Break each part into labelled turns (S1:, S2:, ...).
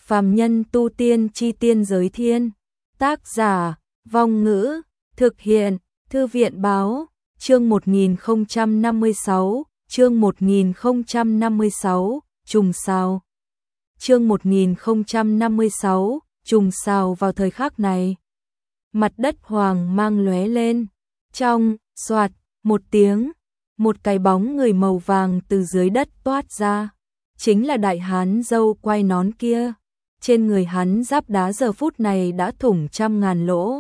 S1: Phàm nhân tu tiên chi tiên giới thiên. Tác giả, Vong Ngữ, thực hiện, Thư viện Báo, chương 1056, chương 1056, trùng sao. Chương 1056, trùng sao. Vào thời khắc này, mặt đất hoàng mang lóe lên, trong xoạt một tiếng, một cái bóng người màu vàng từ dưới đất toát ra, chính là đại hán râu quai nón kia. Trên người hắn giáp đá giờ phút này đã thủng trăm ngàn lỗ.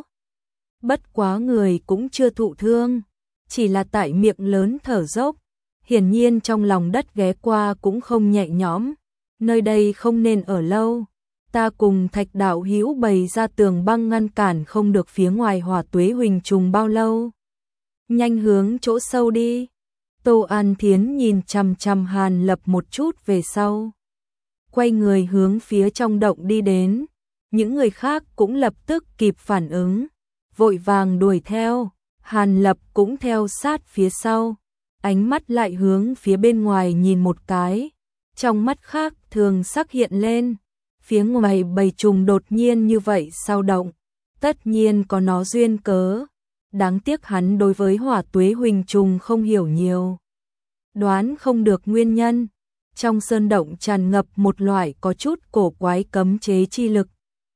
S1: Bất quá người cũng chưa thụ thương, chỉ là tại miệng lớn thở dốc, hiển nhiên trong lòng đất ghé qua cũng không nhẹ nhõm. Nơi đây không nên ở lâu, ta cùng Thạch đạo hữu bày ra tường băng ngăn cản không được phía ngoài hỏa tuế huỳnh trùng bao lâu. Nhanh hướng chỗ sâu đi. Tô An Thiến nhìn chằm chằm Hàn Lập một chút về sau, quay người hướng phía trong động đi đến. Những người khác cũng lập tức kịp phản ứng, vội vàng đuổi theo. Hàn Lập cũng theo sát phía sau, ánh mắt lại hướng phía bên ngoài nhìn một cái, trong mắt khác thường sắc hiện lên. Phía ngoài bầy trùng đột nhiên như vậy sao động, tất nhiên có nó duyên cớ. Đáng tiếc hắn đối với hỏa tuế huỳnh trùng không hiểu nhiều, đoán không được nguyên nhân. Trong sơn động tràn ngập một loại có chút cổ quái cấm chế chi lực,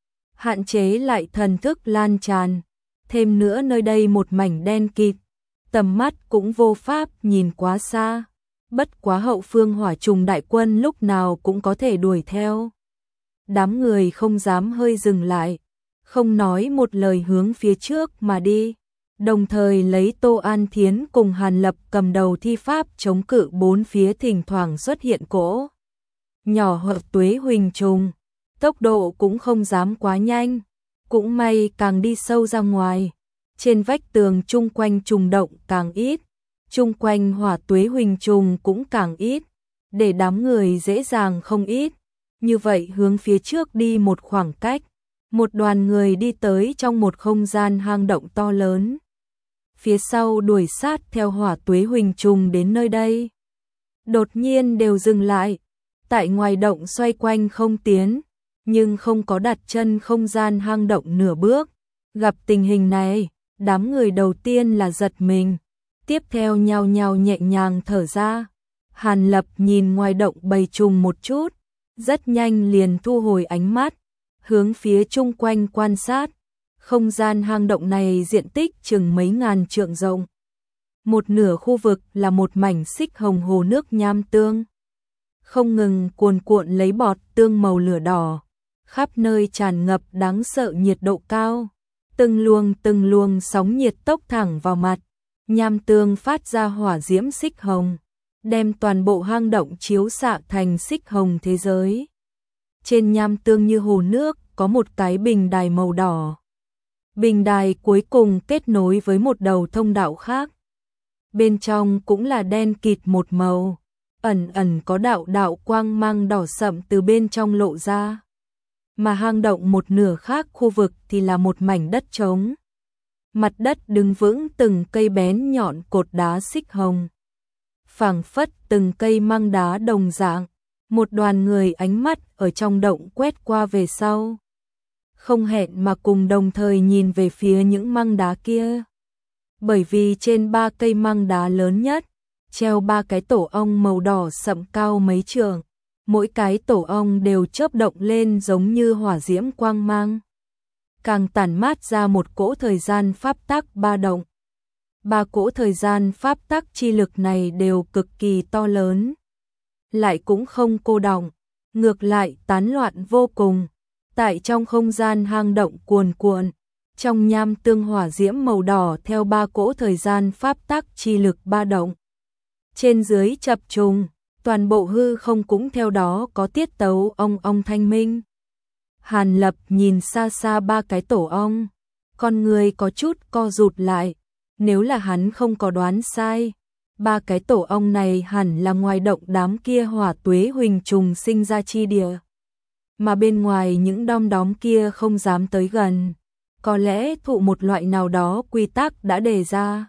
S1: hạn chế lại thần thức lan tràn. Thêm nữa nơi đây một mảnh đen kịt, tầm mắt cũng vô pháp nhìn quá xa. Bất quá hậu phương hỏa trùng đại quân lúc nào cũng có thể đuổi theo. Đám người không dám hơi dừng lại, không nói một lời hướng phía trước mà đi. Đồng thời lấy Tô An Thiến cùng Hàn Lập cầm đầu thi pháp chống cự bốn phía thỉnh thoảng xuất hiện cỗ nhỏ hỏa tuế huỳnh trùng. Tốc độ cũng không dám quá nhanh, cũng may càng đi sâu ra ngoài, trên vách tường chung quanh trùng động càng ít, chung quanh hỏa tuế huỳnh trùng cũng càng ít, để đám người dễ dàng không ít. Như vậy hướng phía trước đi một khoảng cách, một đoàn người đi tới trong một không gian hang động to lớn. Phía sau đuổi sát theo hỏa tuế huỳnh trùng đến nơi đây, đột nhiên đều dừng lại, tại ngoài động xoay quanh không tiến, nhưng không có đặt chân không gian hang động nửa bước. Gặp tình hình này, đám người đầu tiên là giật mình, tiếp theo nhao nhao nhẹ nhàng thở ra. Hàn Lập nhìn ngoài động bầy trùng một chút, rất nhanh liền thu hồi ánh mắt, hướng phía chung quanh quan sát. Không gian hang động này diện tích chừng mấy ngàn trượng rộng. Một nửa khu vực là một mảnh xích hồng hồ nước nham tương, không ngừng cuồn cuộn lấy bọt tương màu lửa đỏ, khắp nơi tràn ngập đáng sợ nhiệt độ cao. Từng luồng sóng nhiệt tốc thẳng vào mặt, nham tương phát ra hỏa diễm xích hồng, đem toàn bộ hang động chiếu xạ thành xích hồng thế giới. Trên nham tương như hồ nước có một cái bình đài màu đỏ. Bình đài cuối cùng kết nối với một đầu thông đạo khác. Bên trong cũng là đen kịt một màu, ẩn ẩn có đạo đạo quang mang đỏ sậm từ bên trong lộ ra. Mà hang động một nửa khác khu vực thì là một mảnh đất trống. Mặt đất đứng vững từng cây bén nhọn cột đá xích hồng, phảng phất từng cây măng đá đồng dạng. Một đoàn người ánh mắt ở trong động quét qua về sau, không hẹn mà cùng đồng thời nhìn về phía những măng đá kia. Bởi vì trên ba cây măng đá lớn nhất, treo ba cái tổ ong màu đỏ sậm cao mấy trượng. Mỗi cái tổ ong đều chớp động lên giống như hỏa diễm quang mang, càng tản mát ra một cỗ thời gian pháp tắc ba động. Ba cỗ thời gian pháp tắc chi lực này đều cực kỳ to lớn, lại cũng không cô đọng, ngược lại tán loạn vô cùng. Tại trong không gian hang động cuồn cuộn, trong nham tương hỏa diễm màu đỏ theo ba cỗ thời gian pháp tắc chi lực ba động, trên dưới chập trùng, toàn bộ hư không cũng theo đó có tiết tấu ong ong thanh minh. Hàn Lập nhìn xa xa ba cái tổ ong, con người có chút co rụt lại. Nếu là hắn không có đoán sai, ba cái tổ ong này hẳn là ngoài động đám kia hỏa tuế huỳnh trùng sinh ra chi địa, mà bên ngoài những đom đóm kia không dám tới gần. Có lẽ thụ một loại nào đó quy tắc đã đề ra,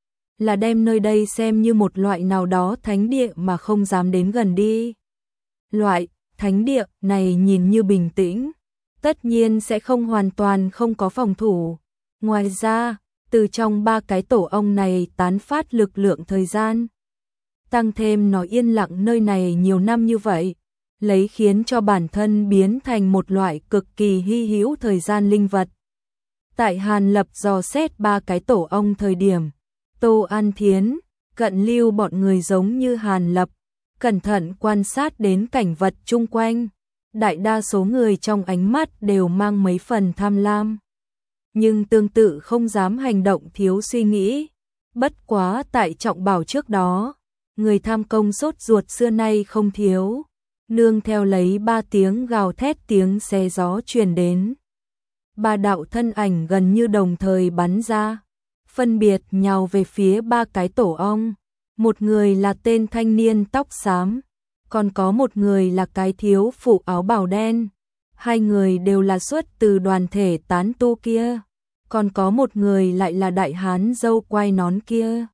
S1: là đem nơi đây xem như một loại nào đó thánh địa mà không dám đến gần đi. Loại Thánh địa này nhìn như bình tĩnh, tất nhiên sẽ không hoàn toàn không có phòng thủ. Ngoài ra, từ trong 3 cái tổ ong này tán phát lực lượng thời gian. Tăng thêm nó yên lặng nơi này nhiều năm như vậy, lấy khiến cho bản thân biến thành một loại cực kỳ hy hữu thời gian linh vật. Tại Hàn Lập dò xét 3 cái tổ ong thời điểm, Tô An Thiến, Cận Lưu bọn người giống như Hàn Lập, cẩn thận quan sát đến cảnh vật chung quanh. Đại đa số người trong ánh mắt đều mang mấy phần tham lam, nhưng tương tự không dám hành động thiếu suy nghĩ. Bất quá tại trọng bảo trước đó, người tham công sốt ruột xưa nay không thiếu, nương theo lấy 3 tiếng gào thét tiếng xé gió truyền đến. 3 đạo thân ảnh gần như đồng thời bắn ra, phân biệt nhào về phía 3 cái tổ ong. Một người là tên thanh niên tóc xám, còn có một người là cái thiếu phụ áo bào đen. 2 người đều là xuất từ đoàn thể tán tu kia, còn có một người lại là đại hán râu quai nón kia.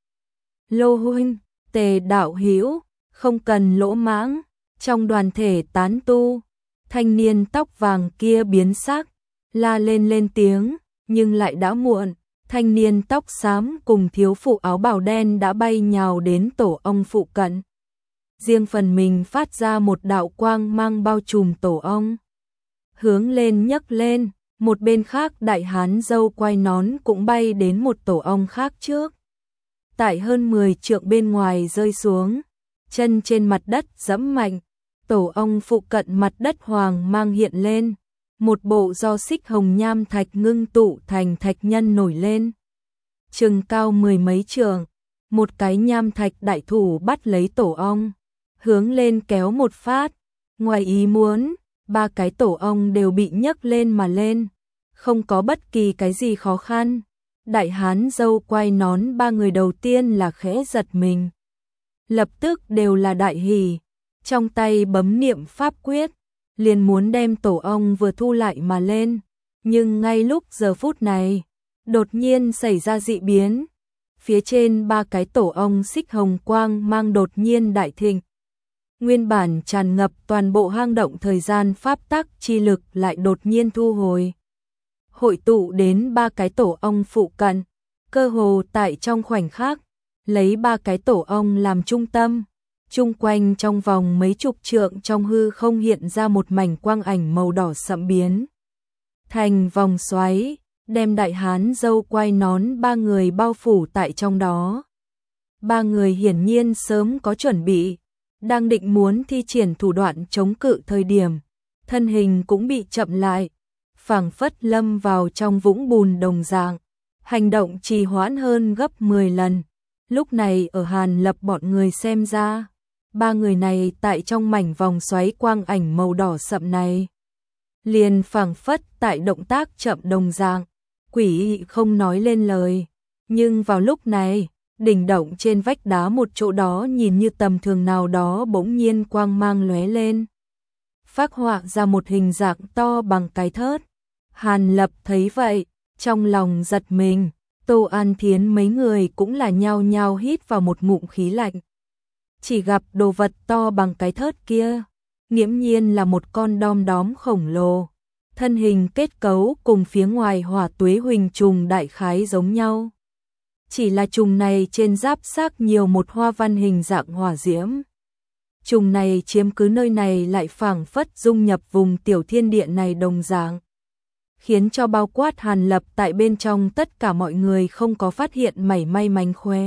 S1: Lô huynh, Tề đạo hữu, không cần lỗ mãng. Trong đoàn thể tán tu, thanh niên tóc vàng kia biến sắc, la lên tiếng, nhưng lại đã muộn. Thanh niên tóc xám cùng thiếu phụ áo bào đen đã bay nhào đến tổ ong phụ cận. Riêng phần mình phát ra một đạo quang mang bao trùm tổ ong. Hướng lên nhấc lên, một bên khác đại hán râu quai nón cũng bay đến một tổ ong khác trước. Tại hơn 10 trượng bên ngoài rơi xuống, chân trên mặt đất giẫm mạnh, tổ ong phụ cận mặt đất hoàng mang hiện lên. Một bộ do xích hồng nham thạch ngưng tụ thành thạch nhân nổi lên. Chừng cao 10 mấy trượng, một cái nham thạch đại thủ bắt lấy tổ ong, hướng lên kéo một phát. Ngoài ý muốn, 3 cái tổ ong đều bị nhấc lên mà lên, không có bất kỳ cái gì khó khăn. Đại hán râu quai nón 3 người đầu tiên là khẽ giật mình, lập tức đều là đại hỉ, trong tay bấm niệm pháp quyết, liền muốn đem tổ ong vừa thu lại mà lên. Nhưng ngay lúc giờ phút này, đột nhiên xảy ra dị biến. Phía trên 3 cái tổ ong xích hồng quang mang đột nhiên đại thịnh. Nguyên bản tràn ngập toàn bộ hang động thời gian pháp tắc chi lực lại đột nhiên thu hồi. Hội tụ đến 3 cái tổ ong phụ cận, cơ hồ tại trong khoảnh khắc, lấy 3 cái tổ ong làm trung tâm. Chung quanh trong vòng mấy chục trượng trong hư không hiện ra một mảnh quang ảnh màu đỏ sẫm biến thành vòng xoáy, đem đại hán râu quai nón 3 người bao phủ tại trong đó. 3 người hiển nhiên sớm có chuẩn bị, đang định muốn thi triển thủ đoạn chống cự thời điểm, thân hình cũng bị chậm lại, phảng phất lâm vào trong vũng bùn đồng dạng, hành động trì hoãn hơn gấp 10 lần. Lúc này ở Hàn Lập bọn người xem ra, 3 người này tại trong mảnh vòng xoáy quang ảnh màu đỏ sậm này, liền phảng phất tại động tác chậm đồng dạng, quỷ dị không nói lên lời. Nhưng vào lúc này, đỉnh động trên vách đá một chỗ đó nhìn như tầm thường nào đó bỗng nhiên quang mang lóe lên, phác họa ra một hình dạng to bằng cái thớt. Hàn Lập thấy vậy, trong lòng giật mình. Tô An Thiến mấy người cũng là nhao nhao hít vào một ngụm khí lạnh. Chỉ gặp đồ vật to bằng cái thớt kia, nghiễm nhiên là một con đom đóm khổng lồ. Thân hình kết cấu cùng phía ngoài hỏa tuế huỳnh trùng đại khái giống nhau. Chỉ là trùng này trên giáp xác nhiều một hoa văn hình dạng hỏa diễm. Trùng này chiếm cứ nơi này lại phảng phất dung nhập vùng tiểu thiên địa này đồng dạng, khiến cho bao quát Hàn Lập tại bên trong tất cả mọi người không có phát hiện mảy may mánh khóe.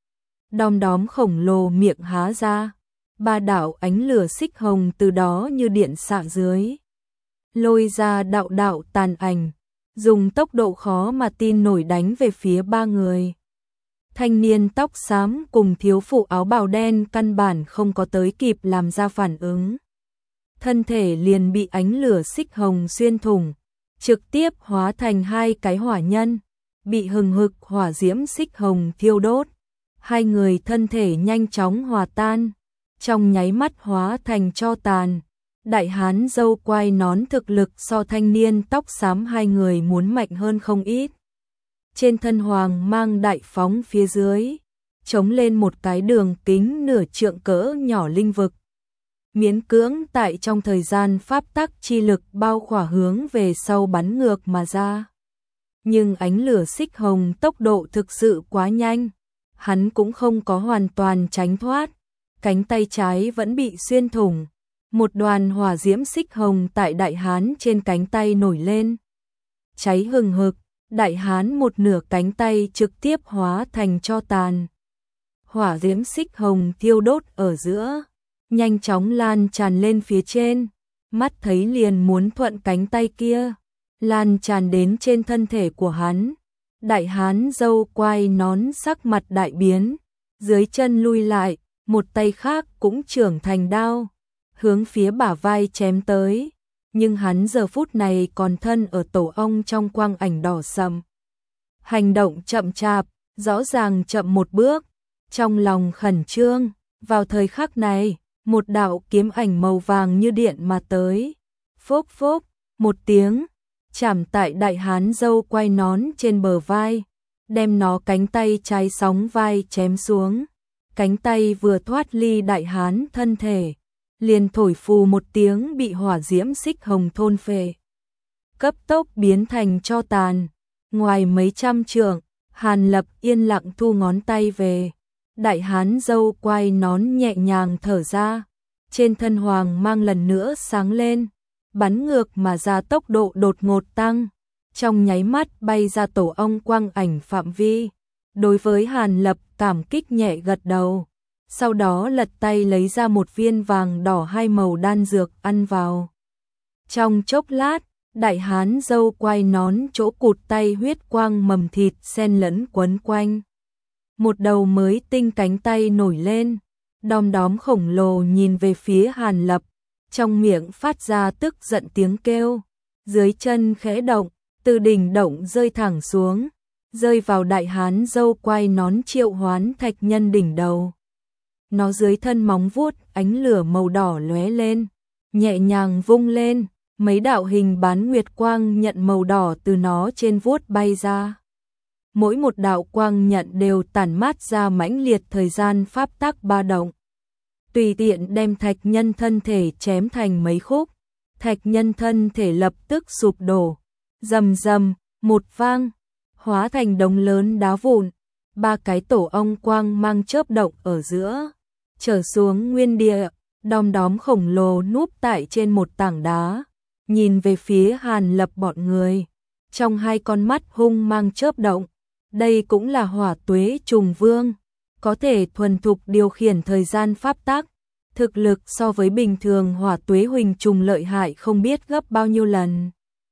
S1: Đom đóm khổng lồ miệng há ra, 3 đạo ánh lửa xích hồng từ đó như điện xạ dưới, lôi ra đạo đạo tàn ảnh, dùng tốc độ khó mà tin nổi đánh về phía 3 người. Thanh niên tóc xám cùng thiếu phụ áo bào đen căn bản không có tới kịp làm ra phản ứng, thân thể liền bị ánh lửa xích hồng xuyên thủng, trực tiếp hóa thành 2 cái hỏa nhân, bị hừng hực hỏa diễm xích hồng thiêu đốt. 2 người thân thể nhanh chóng hòa tan, trong nháy mắt hóa thành tro tàn. Đại hán râu quai nón thực lực so thanh niên tóc xám 2 người muốn mạnh hơn không ít. Trên thân hoàng mang đại phóng phía dưới, chống lên một cái đường kính nửa trượng cỡ nhỏ linh vực. miễn cưỡng tại trong thời gian pháp tắc chi lực bao khỏa hướng về sau bắn ngược mà ra. Nhưng ánh lửa xích hồng tốc độ thực sự quá nhanh, hắn cũng không có hoàn toàn tránh thoát, cánh tay trái vẫn bị xuyên thủng. Một đoàn hỏa diễm xích hồng tại đại hán trên cánh tay nổi lên. Cháy hừng hực, đại hán một nửa cánh tay trực tiếp hóa thành tro tàn. Hỏa diễm xích hồng thiêu đốt ở giữa, nhanh chóng lan tràn lên phía trên, mắt thấy liền muốn thuận cánh tay kia, lan tràn đến trên thân thể của hắn. Đại hán râu quai nón sắc mặt đại biến, dưới chân lui lại, một tay khác cũng trưởng thành đao, hướng phía bả vai chém tới, nhưng hắn giờ phút này còn thân ở tổ ong trong quang ảnh đỏ sậm. Hành động chậm chạp, rõ ràng chậm một bước, trong lòng khẩn trương, vào thời khắc này, một đạo kiếm ảnh màu vàng như điện mà tới. Phốc phốc, một tiếng, chạm tại đại hán râu quai nón trên bờ vai, đem nó cánh tay trái sóng vai chém xuống. Cánh tay vừa thoát ly đại hán thân thể, liền thổi phù một tiếng bị hỏa diễm xích hồng thôn phệ, cấp tốc biến thành tro tàn. Ngoài mấy trăm trượng, Hàn Lập yên lặng thu ngón tay về. Đại hán râu quai nón nhẹ nhàng thở ra, trên thân hoàng mang lần nữa sáng lên, bắn ngược mà ra tốc độ đột ngột tăng, trong nháy mắt bay ra tổ ong quang ảnh phạm vi. Đối với Hàn Lập cảm kích nhẹ gật đầu, sau đó lật tay lấy ra một viên vàng đỏ hai màu đan dược ăn vào. Trong chốc lát, đại hán râu quai nón chỗ cụt tay huyết quang mầm thịt xen lẫn quấn quanh. Một đầu mới tinh cánh tay nổi lên, đom đóm khổng lồ nhìn về phía Hàn Lập, trong miệng phát ra tức giận tiếng kêu, dưới chân khẽ động, từ đỉnh động rơi thẳng xuống, rơi vào đại hán râu quai nón triệu hoán thạch nhân đỉnh đầu. Nó dưới thân móng vuốt ánh lửa màu đỏ lóe lên, nhẹ nhàng vung lên, mấy đạo hình bán nguyệt quang nhận màu đỏ từ nó trên vuốt bay ra. Mỗi một đạo quang nhận đều tản mát ra mãnh liệt thời gian pháp tắc ba động. Tùy tiện đem thạch nhân thân thể chém thành mấy khúc, thạch nhân thân thể lập tức sụp đổ, rầm rầm, một vang, hóa thành đống lớn đá vụn. Ba cái tổ ong quang mang chớp động ở giữa, trở xuống nguyên địa, đom đóm khổng lồ núp tại trên một tảng đá, nhìn về phía Hàn Lập bọn người, trong hai con mắt hung mang chớp động. Đây cũng là hỏa tuế trùng vương, có thể thuần thục điều khiển thời gian pháp tắc, thực lực so với bình thường hỏa tuế huỳnh trùng lợi hại không biết gấp bao nhiêu lần.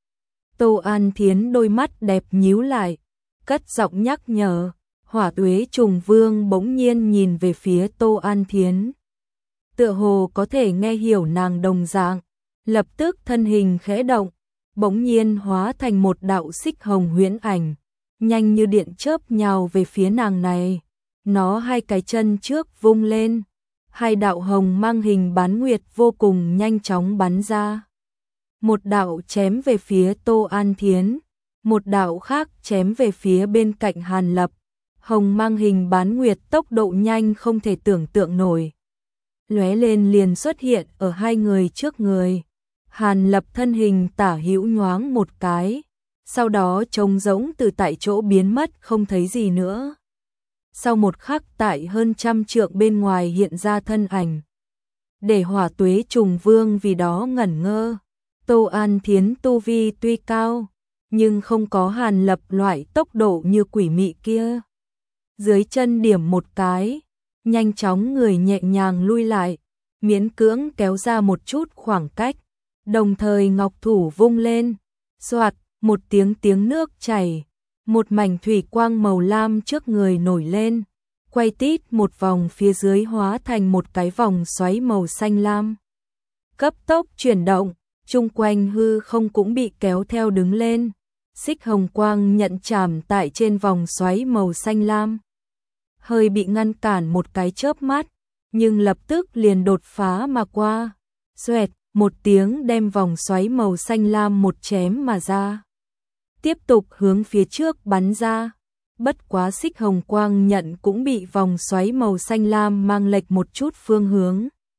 S1: Tô An Thiến đôi mắt đẹp nhíu lại, cất giọng nhắc nhở. Hỏa tuế trùng vương bỗng nhiên nhìn về phía Tô An Thiến, tựa hồ có thể nghe hiểu nàng đồng dạng, lập tức thân hình khẽ động, bỗng nhiên hóa thành một đạo xích hồng huyễn ảnh, nhanh như điện chớp nhào về phía nàng này. Nó hai cái chân trước vung lên, hai đạo hồng mang hình bán nguyệt vô cùng nhanh chóng bắn ra. Một đạo chém về phía Tô An Thiến, một đạo khác chém về phía bên cạnh Hàn Lập. Hồng mang hình bán nguyệt tốc độ nhanh không thể tưởng tượng nổi, lóe lên liền xuất hiện ở hai người trước người. Hàn Lập thân hình tả hữu nhoáng một cái, sau đó trống rỗng từ tại chỗ biến mất không thấy gì nữa. Sau một khắc tại hơn trăm trượng bên ngoài hiện ra thân ảnh, để hỏa tuế trùng vương vì đó ngẩn ngơ. Tô An Thiến tu vi tuy cao, nhưng không có Hàn Lập loại tốc độ như quỷ mị kia. Dưới chân điểm một cái, nhanh chóng người nhẹ nhàng lui lại, miễn cưỡng kéo ra một chút khoảng cách, đồng thời ngọc thủ vung lên, xoạt, một tiếng nước chảy, một mảnh thủy quang màu lam trước người nổi lên, quay tít một vòng phía dưới hóa thành một cái vòng xoáy màu xanh lam. Cấp tốc chuyển động, chung quanh hư không cũng bị kéo theo đứng lên, xích hồng quang nhận chạm tại trên vòng xoáy màu xanh lam. Hơi bị ngăn cản một cái chớp mắt, nhưng lập tức liền đột phá mà qua. Xoẹt, một tiếng đem vòng xoáy màu xanh lam một chém mà ra. Tiếp tục hướng phía trước bắn ra. Bất quá xích hồng quang nhận cũng bị vòng xoáy màu xanh lam mang lệch một chút phương hướng.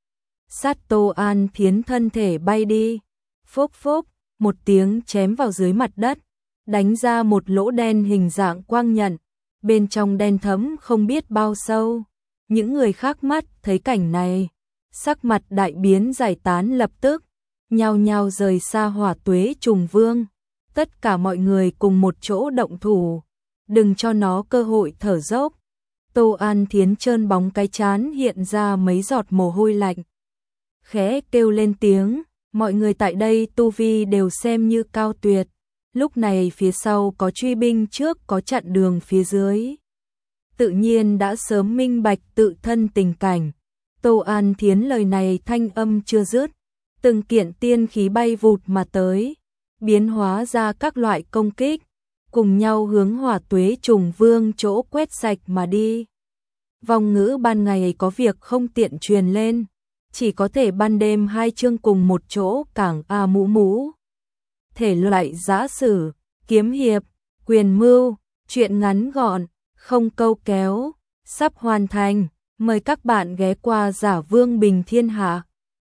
S1: sát Tô An Thiến thân thể bay đi. Phốc phốc, một tiếng chém vào dưới mặt đất, đánh ra một lỗ đen hình dạng quang nhận, bên trong đen thẫm không biết bao sâu. Những người khác mắt thấy cảnh này, sắc mặt đại biến giải tán lập tức, nhao nhao rời xa Hỏa Tuế Trùng Vương. Tất cả mọi người cùng một chỗ động thủ, đừng cho nó cơ hội thở dốc. Tô An Thiến trơn bóng cái trán hiện ra mấy giọt mồ hôi lạnh. Khẽ kêu lên tiếng, mọi người tại đây tu vi đều xem như cao tuyệt. Lúc này phía sau có truy binh, trước có chặn đường phía dưới. Tự nhiên đã sớm minh bạch tự thân tình cảnh. Tô An Thiến lời này thanh âm chưa dứt, từng kiện tiên khí bay vụt mà tới, biến hóa ra các loại công kích, cùng nhau hướng Hỏa Tuế Trùng Vương chỗ quét sạch mà đi. Vong ngữ ban ngày có việc không tiện truyền lên, chỉ có thể ban đêm hai chương cùng một chỗ cảng a mũ mũ. Thể loại giã sử, kiếm hiệp, quyền mưu, truyện ngắn gọn, không câu kéo, sắp hoàn thành. Mời các bạn ghé qua Giả Vương Bình Thiên Hạ.